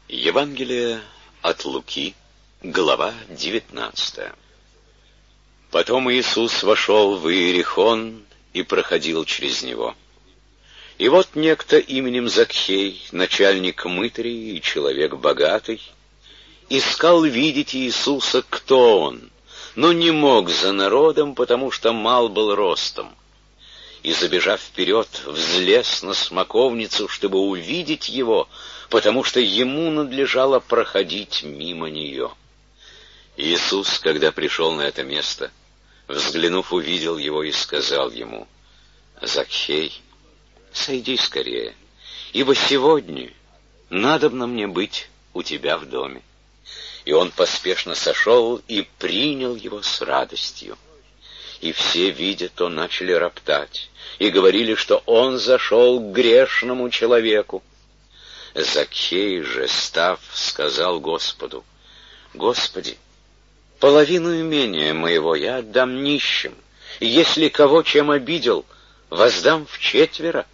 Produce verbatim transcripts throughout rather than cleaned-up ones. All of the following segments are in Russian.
Евангелие от Луки, глава девятнадцатая. Потом Иисус вошел в Иерихон и проходил через него. И вот некто именем Закхей, начальник мытарей и человек богатый, искал видеть Иисуса, кто он, но не мог за народом, потому что мал был ростом. И, забежав вперед, взлез на смоковницу, чтобы увидеть его, потому что ему надлежало проходить мимо нее. Иисус, когда пришел на это место, взглянув, увидел его и сказал ему: «Закхей, сойди скорее, ибо сегодня надобно мне быть у тебя в доме». И он поспешно сошел и принял его с радостью. И все, видя то, начали роптать и говорили, что он зашел к грешному человеку. Закхей же, став, сказал Господу: «Господи, половину имения моего я отдам нищим, и если кого чем обидел, воздам вчетверо».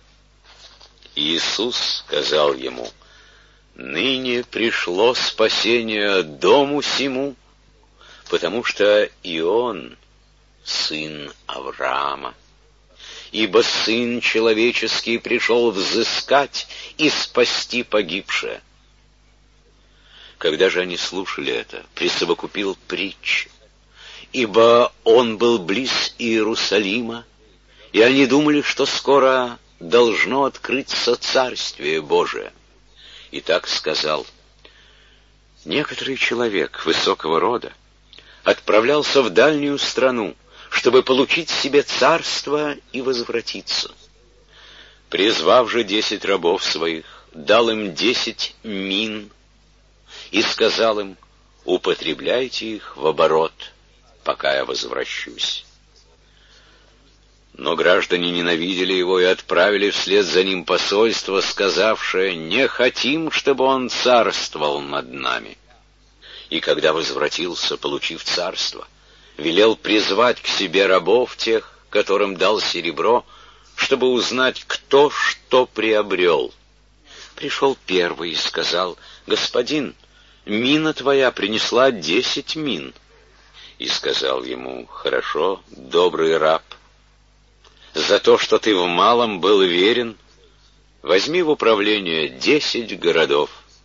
Иисус сказал ему: «Ныне пришло спасение дому сему, потому что и он сын Авраама. Ибо Сын Человеческий пришел взыскать и спасти погибшее». Когда же они слушали это, присовокупил притчи, ибо он был близ Иерусалима, и они думали, что скоро должно открыться Царствие Божие. И так сказал: «Некоторый человек высокого рода отправлялся в дальнюю страну, чтобы получить себе царство и возвратиться. Призвав же десять рабов своих, дал им десять мин и сказал им: употребляйте их в оборот, пока я возвращусь. Но граждане ненавидели его и отправили вслед за ним посольство, сказавшее: не хотим, чтобы он царствовал над нами. И когда возвратился, получив царство, велел призвать к себе рабов тех, которым дал серебро, чтобы узнать, кто что приобрел. Пришел первый и сказал: господин, мина твоя принесла десять мин. И сказал ему: хорошо, добрый раб, за то, что ты в малом был верен, возьми в управление десять городов.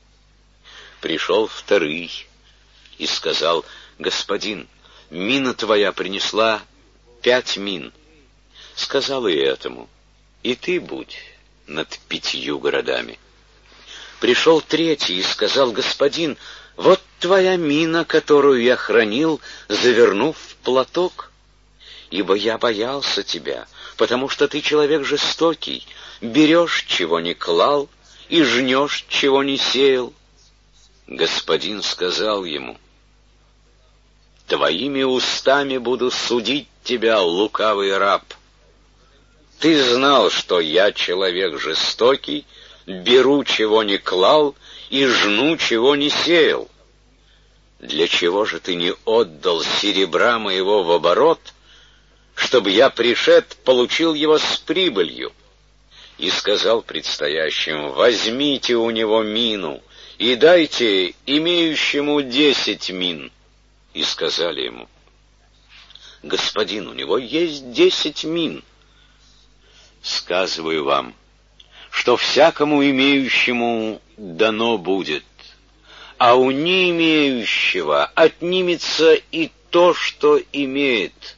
Пришел второй и сказал: господин, мина твоя принесла пять мин. Сказал и этому: и ты будь над пятью городами. Пришел третий и сказал: господин, вот твоя мина, которую я хранил, завернув в платок, ибо я боялся тебя, потому что ты человек жестокий, берешь, чего не клал, и жнешь, чего не сеял. Господин сказал ему: твоими устами буду судить тебя, лукавый раб. Ты знал, что я человек жестокий, беру, чего не клал, и жну, чего не сеял. Для чего же ты не отдал серебра моего в оборот, чтобы я, пришед, получил его с прибылью? И сказал предстоящим: возьмите у него мину и дайте имеющему десять мин. И сказали ему: господин, у него есть десять мин. Сказываю вам, что всякому имеющему дано будет, а у не имеющего отнимется и то, что имеет.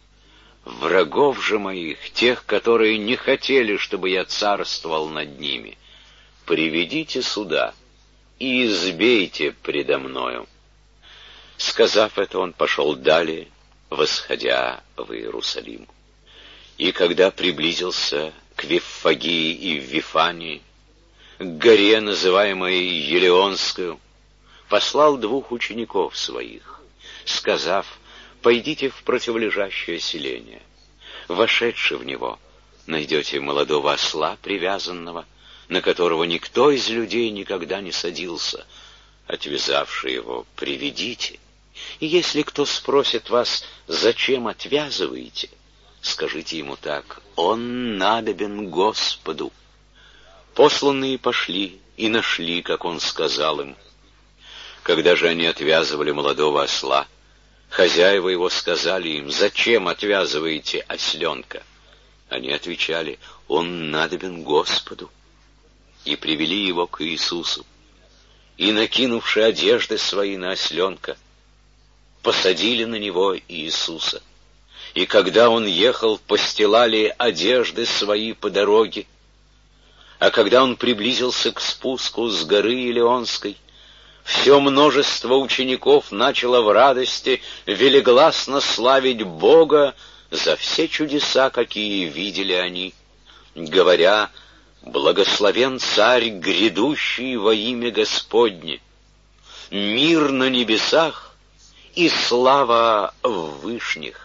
Врагов же моих, тех, которые не хотели, чтобы я царствовал над ними, приведите сюда и избейте предо мною». Сказав это, он пошел далее, восходя в Иерусалим. И когда приблизился к Виффагии и Вифании, к горе, называемой Елеонскую, послал двух учеников своих, сказав: пойдите в противолежащее селение. Вошедши в него, найдете молодого осла привязанного, на которого никто из людей никогда не садился. Отвязавши его, приведите. И если кто спросит вас: зачем отвязываете, скажите ему так: он надобен Господу. Посланные пошли и нашли, как он сказал им. Когда же они отвязывали молодого осла, хозяева его сказали им: «Зачем отвязываете осленка?» Они отвечали: «Он надобен Господу». И привели его к Иисусу, и, накинувши одежды свои на осленка, посадили на него Иисуса. И когда он ехал, постилали одежды свои по дороге. А когда он приблизился к спуску с горы Илионской, все множество учеников начало в радости велигласно славить Бога за все чудеса, какие видели они, говоря: «Благословен Царь, грядущий во имя Господне, мир на небесах и слава в вышних».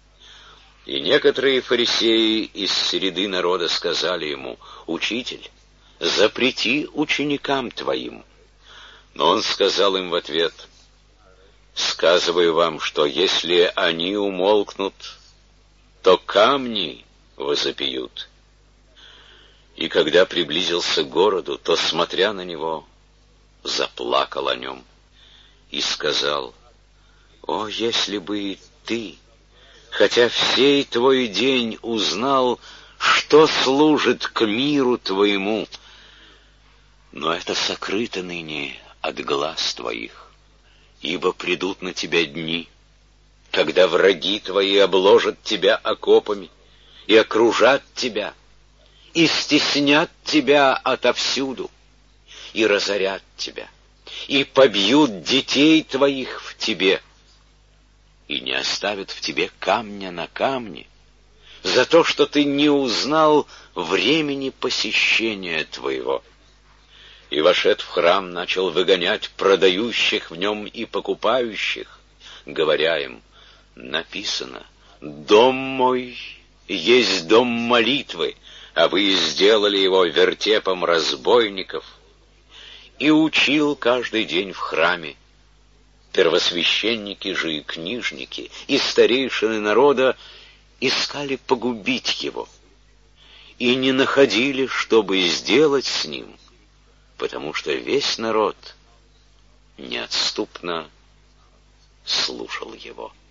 И некоторые фарисеи из среды народа сказали ему: «Учитель, запрети ученикам твоим». Но он сказал им в ответ: «Сказываю вам, что если они умолкнут, то камни возопьют». И когда приблизился к городу, то, смотря на него, заплакал о нем и сказал: «О, если бы и ты, хотя всей твой день, узнал, что служит к миру твоему, но это сокрыто ныне от глаз твоих, ибо придут на тебя дни, когда враги твои обложат тебя окопами и окружат тебя, и стеснят тебя отовсюду, и разорят тебя, и побьют детей твоих в тебе, и не оставят в тебе камня на камне, за то, что ты не узнал времени посещения твоего». И, вошед в храм, начал выгонять продающих в нем и покупающих, говоря им: «Написано: дом мой есть дом молитвы, а вы сделали его вертепом разбойников». И учил каждый день в храме. Первосвященники же и книжники, и старейшины народа искали погубить его, и не находили, чтобы сделать с ним, потому что весь народ неотступно слушал его.